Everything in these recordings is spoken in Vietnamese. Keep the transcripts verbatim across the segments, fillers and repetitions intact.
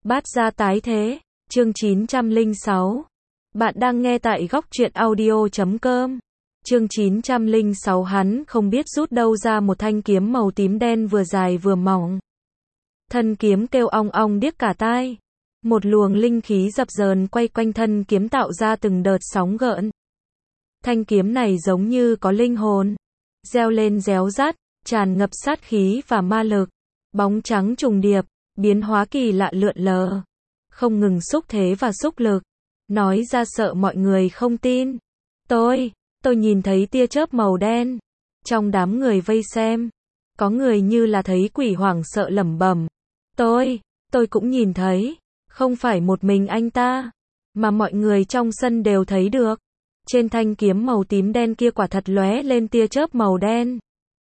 Bát gia tái thế, chương chín trăm lẻ sáu. Bạn đang nghe tại góc truyện audio chấm com. Chương chín trăm lẻ sáu hắn không biết rút đâu ra một thanh kiếm màu tím đen vừa dài vừa mỏng. Thân kiếm kêu ong ong điếc cả tai. Một luồng linh khí dập dờn quay quanh thân kiếm tạo ra từng đợt sóng gợn. Thanh kiếm này giống như có linh hồn. Reo lên réo rắt, tràn ngập sát khí và ma lực. Bóng trắng trùng điệp, biến hóa kỳ lạ lượn lờ. Không ngừng xúc thế và xúc lực. Nói ra sợ mọi người không tin. Tôi, tôi nhìn thấy tia chớp màu đen. Trong đám người vây xem, có người như là thấy quỷ hoảng sợ lẩm bẩm. Tôi, tôi cũng nhìn thấy. Không phải một mình anh ta, mà mọi người trong sân đều thấy được. Trên thanh kiếm màu tím đen kia quả thật lóe lên tia chớp màu đen.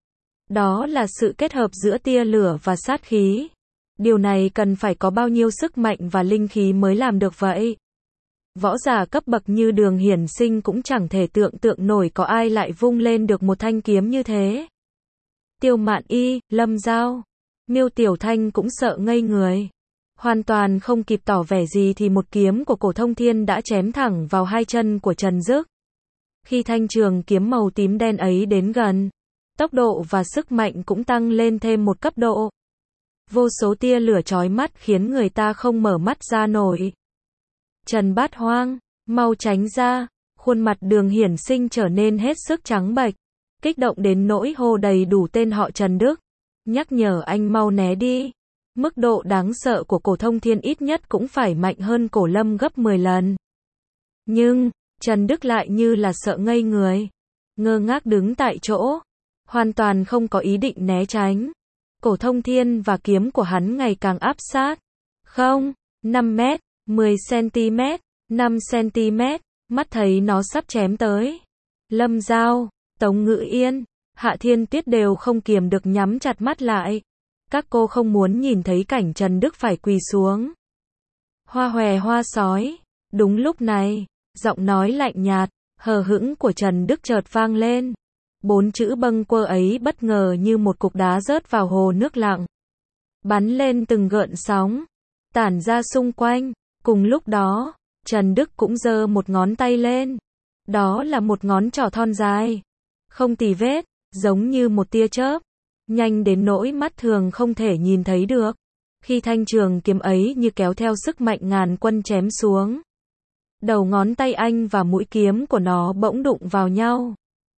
Đó là sự kết hợp giữa tia lửa và sát khí. Điều này cần phải có bao nhiêu sức mạnh và linh khí mới làm được vậy? Võ giả cấp bậc như Đường Hiển Sinh cũng chẳng thể tưởng tượng nổi có ai lại vung lên được một thanh kiếm như thế. Tiêu Mạn Y, Lâm Giao, Miêu Tiểu Thanh cũng sợ ngây người. Hoàn toàn không kịp tỏ vẻ gì thì một kiếm của Cổ Thông Thiên đã chém thẳng vào hai chân của Trần Dức. Khi thanh trường kiếm màu tím đen ấy đến gần, tốc độ và sức mạnh cũng tăng lên thêm một cấp độ. Vô số tia lửa chói mắt khiến người ta không mở mắt ra nổi. Trần Bát Hoang, mau tránh ra, khuôn mặt Đường Hiển Sinh trở nên hết sức trắng bệch, kích động đến nỗi hô đầy đủ tên họ Trần Đức, nhắc nhở anh mau né đi. Mức độ đáng sợ của Cổ Thông Thiên ít nhất cũng phải mạnh hơn Cổ Lâm gấp mười lần. Nhưng, Trần Đức lại như là sợ ngây người, ngơ ngác đứng tại chỗ, hoàn toàn không có ý định né tránh. Cổ Thông Thiên và kiếm của hắn ngày càng áp sát. Không, năm mét, mười xăng-ti-mét, năm xăng-ti-mét, mắt thấy nó sắp chém tới. Lâm Giao, Tống Ngữ Yên, Hạ Thiên Tuyết đều không kiềm được nhắm chặt mắt lại. Các cô không muốn nhìn thấy cảnh Trần Đức phải quỳ xuống. Hoa hòe hoa sói. Đúng lúc này, giọng nói lạnh nhạt, hờ hững của Trần Đức chợt vang lên. Bốn chữ bâng quơ ấy bất ngờ như một cục đá rớt vào hồ nước lặng. Bắn lên từng gợn sóng, tản ra xung quanh. Cùng lúc đó, Trần Đức cũng giơ một ngón tay lên. Đó là một ngón trỏ thon dài, không tì vết, giống như một tia chớp, nhanh đến nỗi mắt thường không thể nhìn thấy được. Khi thanh trường kiếm ấy như kéo theo sức mạnh ngàn quân chém xuống, đầu ngón tay anh và mũi kiếm của nó bỗng đụng vào nhau.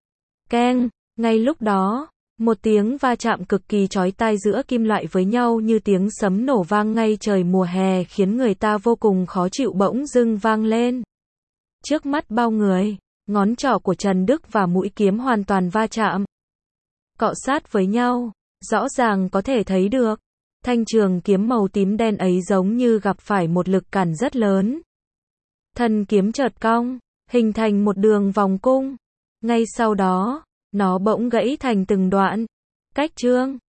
Keng, ngay lúc đó, một tiếng va chạm cực kỳ chói tai giữa kim loại với nhau như tiếng sấm nổ vang ngay trời mùa hè khiến người ta vô cùng khó chịu bỗng dưng vang lên. Trước mắt bao người, ngón trỏ của Trần Đức và mũi kiếm hoàn toàn va chạm, cọ sát với nhau, rõ ràng có thể thấy được. Thanh trường kiếm màu tím đen ấy giống như gặp phải một lực cản rất lớn. Thân kiếm chợt cong, hình thành một đường vòng cung. Ngay sau đó, nó bỗng gãy thành từng đoạn. Cách chương